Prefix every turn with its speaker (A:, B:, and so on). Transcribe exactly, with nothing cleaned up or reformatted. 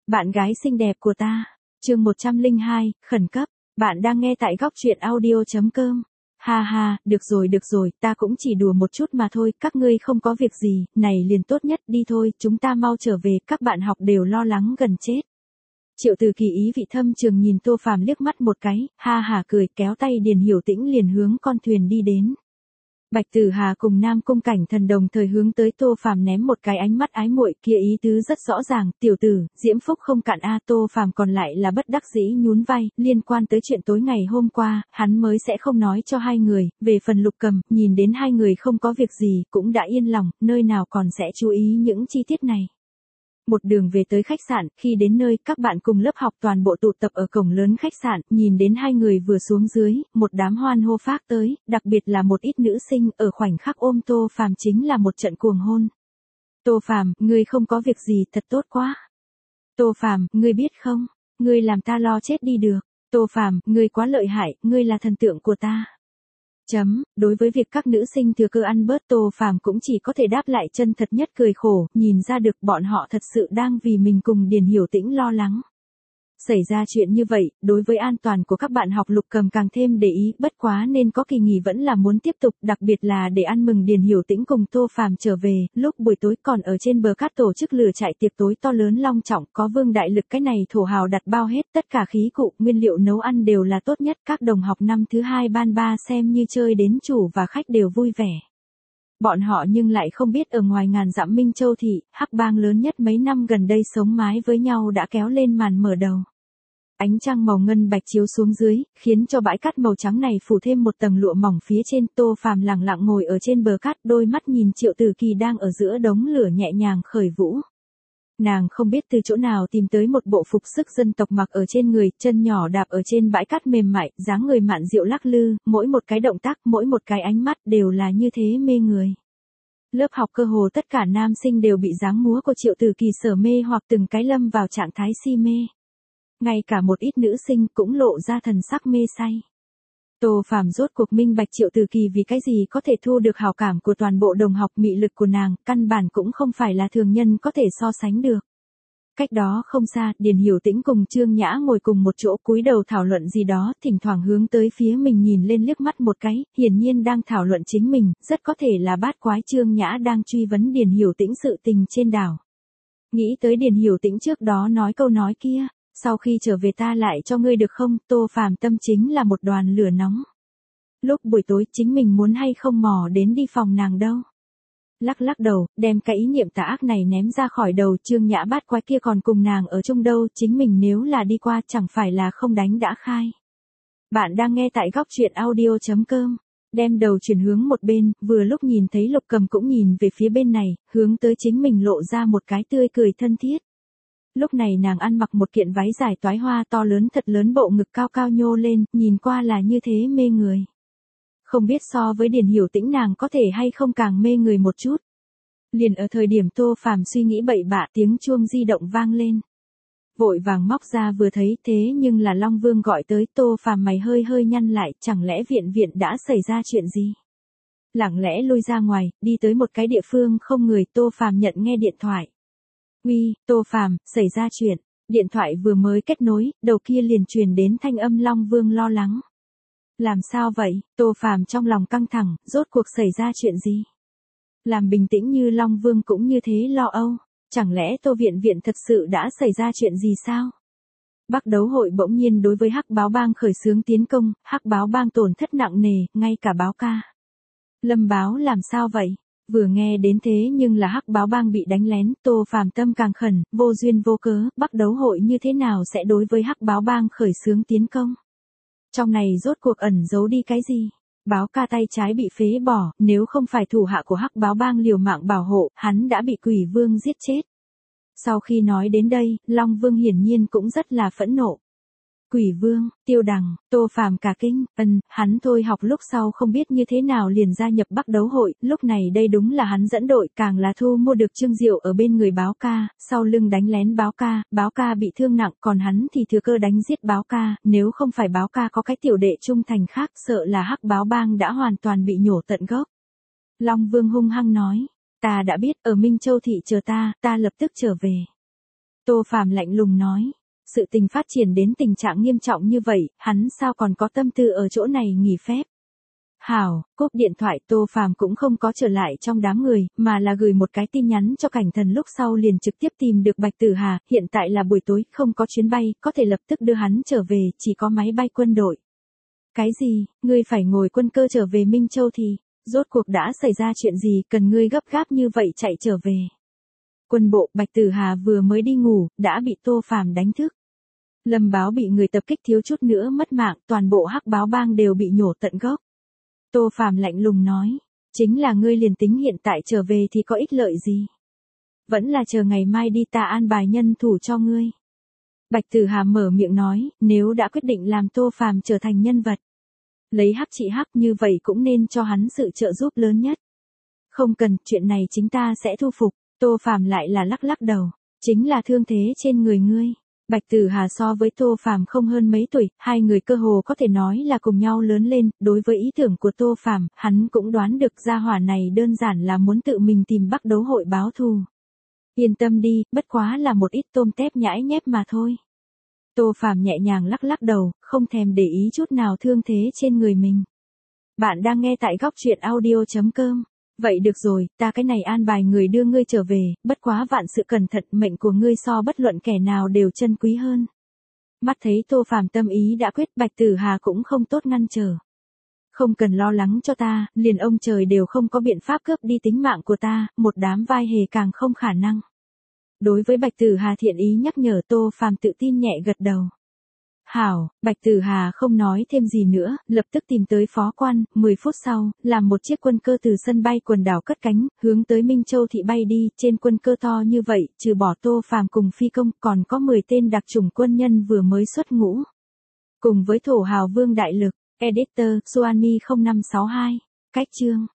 A: Bạn gái xinh đẹp của ta. Chương một trăm lẻ hai, khẩn cấp. Bạn đang nghe tại góc truyện audio chấm com. Ha ha, được rồi được rồi, ta cũng chỉ đùa một chút mà thôi, các ngươi không có việc gì, này liền tốt nhất, đi thôi, chúng ta mau trở về, các bạn học đều lo lắng gần chết. Triệu Từ Kỳ ý vị thâm trường nhìn Tô Phàm liếc mắt một cái, ha hả cười, kéo tay Điền Hiểu Tĩnh liền hướng con thuyền đi đến. Bạch Tử Hà cùng Nam Cung Cảnh Thần đồng thời hướng tới Tô Phàm ném một cái ánh mắt ái muội, kia ý tứ rất rõ ràng, tiểu tử, diễm phúc không cạn a. Tô Phàm còn lại là bất đắc dĩ nhún vai, liên quan tới chuyện tối ngày hôm qua, hắn mới sẽ không nói cho hai người, về phần Lục Cầm, nhìn đến hai người không có việc gì, cũng đã yên lòng, nơi nào còn sẽ chú ý những chi tiết này. Một đường về tới khách sạn, khi đến nơi, các bạn cùng lớp học toàn bộ tụ tập ở cổng lớn khách sạn, nhìn đến hai người vừa xuống dưới, một đám hoan hô phác tới, đặc biệt là một ít nữ sinh, ở khoảnh khắc ôm Tô Phàm chính là một trận cuồng hôn. Tô Phàm, ngươi không có việc gì, thật tốt quá. Tô Phàm, ngươi biết không, ngươi làm ta lo chết đi được. Tô Phàm, ngươi quá lợi hại, ngươi là thần tượng của ta. Chấm, đối với việc các nữ sinh thừa cơ ăn bớt, Tô Phàm cũng chỉ có thể đáp lại chân thật nhất cười khổ, nhìn ra được bọn họ thật sự đang vì mình cùng Điền Hiểu Tĩnh lo lắng. Xảy ra chuyện như vậy, đối với an toàn của các bạn học Lục Cầm càng thêm để ý, bất quá nên có kỳ nghỉ vẫn là muốn tiếp tục, đặc biệt là để ăn mừng Điền Hiểu Tĩnh cùng Tô Phàm trở về, lúc buổi tối còn ở trên bờ cát tổ chức lửa trại tiệc tối to lớn long trọng, có Vương Đại Lực cái này thổ hào đặt bao hết, tất cả khí cụ, nguyên liệu nấu ăn đều là tốt nhất, các đồng học năm thứ hai ban ba xem như chơi đến chủ và khách đều vui vẻ. Bọn họ nhưng lại không biết ở ngoài ngàn dặm Minh Châu thị, hắc bang lớn nhất mấy năm gần đây sống mái với nhau đã kéo lên màn mở đầu. Ánh trăng màu ngân bạch chiếu xuống dưới, khiến cho bãi cát màu trắng này phủ thêm một tầng lụa mỏng phía trên. Tô Phàm lặng lặng ngồi ở trên bờ cát, đôi mắt nhìn Triệu Từ Kỳ đang ở giữa đống lửa nhẹ nhàng khởi vũ. Nàng không biết từ chỗ nào tìm tới một bộ phục sức dân tộc mặc ở trên người, chân nhỏ đạp ở trên bãi cát mềm mại, dáng người mạn diệu lắc lư, mỗi một cái động tác, mỗi một cái ánh mắt đều là như thế mê người. Lớp học cơ hồ tất cả nam sinh đều bị dáng múa của Triệu Từ Kỳ sở mê hoặc từng cái lâm vào trạng thái si mê. Ngay cả một ít nữ sinh cũng lộ ra thần sắc mê say. Tô Phàm rốt cuộc minh bạch Triệu Từ Kỳ vì cái gì có thể thu được hảo cảm của toàn bộ đồng học, mị lực của nàng, căn bản cũng không phải là thường nhân có thể so sánh được. Cách đó không xa, Điền Hiểu Tĩnh cùng Trương Nhã ngồi cùng một chỗ cúi đầu thảo luận gì đó, thỉnh thoảng hướng tới phía mình nhìn lên liếc mắt một cái, hiển nhiên đang thảo luận chính mình, rất có thể là bát quái Trương Nhã đang truy vấn Điền Hiểu Tĩnh sự tình trên đảo. Nghĩ tới Điền Hiểu Tĩnh trước đó nói câu nói kia. Sau khi trở về ta lại cho ngươi được không, Tô Phàm tâm chính là một đoàn lửa nóng. Lúc buổi tối chính mình muốn hay không mò đến đi phòng nàng đâu. Lắc lắc đầu, đem cái ý niệm tà ác này ném ra khỏi đầu. Trương Nhã bát quái kia còn cùng nàng ở chung đâu, chính mình nếu là đi qua chẳng phải là không đánh đã khai. Bạn đang nghe tại góc truyện audio chấm com. Đem đầu chuyển hướng một bên, vừa lúc nhìn thấy Lục Cầm cũng nhìn về phía bên này, hướng tới chính mình lộ ra một cái tươi cười thân thiết. Lúc này nàng ăn mặc một kiện váy dài toái hoa to lớn thật lớn, bộ ngực cao cao nhô lên, nhìn qua là như thế mê người. Không biết so với Điền Hiểu Tĩnh nàng có thể hay không càng mê người một chút. Liền ở thời điểm Tô Phàm suy nghĩ bậy bạ, tiếng chuông di động vang lên. Vội vàng móc ra vừa thấy, thế nhưng là Long Vương gọi tới. Tô Phàm mày hơi hơi nhăn lại, chẳng lẽ viện viện đã xảy ra chuyện gì? Lặng lẽ lui ra ngoài, đi tới một cái địa phương không người. Tô Phàm nhận nghe điện thoại. Uy, Tô Phàm, xảy ra chuyện. Điện thoại vừa mới kết nối, đầu kia liền truyền đến thanh âm Long Vương lo lắng. Làm sao vậy? Tô Phàm trong lòng căng thẳng, rốt cuộc xảy ra chuyện gì? Làm bình tĩnh như Long Vương cũng như thế lo âu. Chẳng lẽ Tô Viện Viện thật sự đã xảy ra chuyện gì sao? Bắc Đấu hội bỗng nhiên đối với Hắc Báo Bang khởi xướng tiến công, Hắc Báo Bang tổn thất nặng nề, ngay cả báo ca. Lâm Báo làm sao vậy? Vừa nghe đến thế nhưng là Hắc Báo Bang bị đánh lén, Tô Phàm tâm càng khẩn, vô duyên vô cớ, Bắc Đấu hội như thế nào sẽ đối với Hắc Báo Bang khởi xướng tiến công? Trong này rốt cuộc ẩn giấu đi cái gì? Báo ca tay trái bị phế bỏ, nếu không phải thủ hạ của Hắc Báo Bang liều mạng bảo hộ, hắn đã bị Quỷ Vương giết chết. Sau khi nói đến đây, Long Vương hiển nhiên cũng rất là phẫn nộ. Quỷ Vương, Tiêu Đằng, Tô Phàm cả kinh, ân, hắn thôi học lúc sau không biết như thế nào liền gia nhập Bắc Đấu hội, lúc này đây đúng là hắn dẫn đội, càng là thu mua được Trương Diệu ở bên người báo ca, sau lưng đánh lén báo ca, báo ca bị thương nặng, còn hắn thì thừa cơ đánh giết báo ca, nếu không phải báo ca có cái tiểu đệ trung thành khác, sợ là Hắc Báo Bang đã hoàn toàn bị nhổ tận gốc. Long Vương hung hăng nói, ta đã biết, ở Minh Châu thị chờ ta, ta lập tức trở về. Tô Phàm lạnh lùng nói. Sự tình phát triển đến tình trạng nghiêm trọng như vậy, hắn sao còn có tâm tư ở chỗ này nghỉ phép. Hảo, cúp điện thoại Tô Phàm cũng không có trở lại trong đám người, mà là gửi một cái tin nhắn cho Cảnh Thần lúc sau liền trực tiếp tìm được Bạch Tử Hà, hiện tại là buổi tối, không có chuyến bay, có thể lập tức đưa hắn trở về, chỉ có máy bay quân đội. Cái gì, ngươi phải ngồi quân cơ trở về Minh Châu thì, rốt cuộc đã xảy ra chuyện gì, cần ngươi gấp gáp như vậy chạy trở về. Quân bộ, Bạch Tử Hà vừa mới đi ngủ, đã bị Tô Phàm đánh thức. Lâm Báo bị người tập kích thiếu chút nữa mất mạng, toàn bộ Hắc Báo bang đều bị nhổ tận gốc. Tô Phàm lạnh lùng nói, chính là ngươi liền tính hiện tại trở về thì có ích lợi gì? Vẫn là chờ ngày mai đi ta an bài nhân thủ cho ngươi. Bạch Tử Hà mở miệng nói, nếu đã quyết định làm Tô Phàm trở thành nhân vật. Lấy Hắc chị Hắc như vậy cũng nên cho hắn sự trợ giúp lớn nhất. Không cần, chuyện này chính ta sẽ thu phục. Tô Phàm lại là lắc lắc đầu, chính là thương thế trên người ngươi. Bạch Tử Hà so với Tô Phàm không hơn mấy tuổi, hai người cơ hồ có thể nói là cùng nhau lớn lên, đối với ý tưởng của Tô Phàm, hắn cũng đoán được gia hỏa này đơn giản là muốn tự mình tìm Bắc Đấu hội báo thù. Yên tâm đi, bất quá là một ít tôm tép nhãi nhép mà thôi. Tô Phàm nhẹ nhàng lắc lắc đầu, không thèm để ý chút nào thương thế trên người mình. Bạn đang nghe tại góc truyện audio chấm com. Vậy được rồi, ta cái này an bài người đưa ngươi trở về, bất quá vạn sự cẩn thận, mệnh của ngươi so bất luận kẻ nào đều chân quý hơn. Mắt thấy Tô Phàm tâm ý đã quyết, Bạch Tử Hà cũng không tốt ngăn trở. Không cần lo lắng cho ta, liền ông trời đều không có biện pháp cướp đi tính mạng của ta, một đám vai hề càng không khả năng. Đối với Bạch Tử Hà thiện ý nhắc nhở, Tô Phàm tự tin nhẹ gật đầu. Hảo, Bạch Tử Hà không nói thêm gì nữa, lập tức tìm tới phó quan, mười phút sau, làm một chiếc quân cơ từ sân bay quần đảo cất cánh, hướng tới Minh Châu thị bay đi, trên quân cơ to như vậy, trừ bỏ Tô Phàm cùng phi công, còn có mười tên đặc chủng quân nhân vừa mới xuất ngũ. Cùng với thổ hào Vương Đại Lực, Editor, Suami không năm sáu hai, cách chương.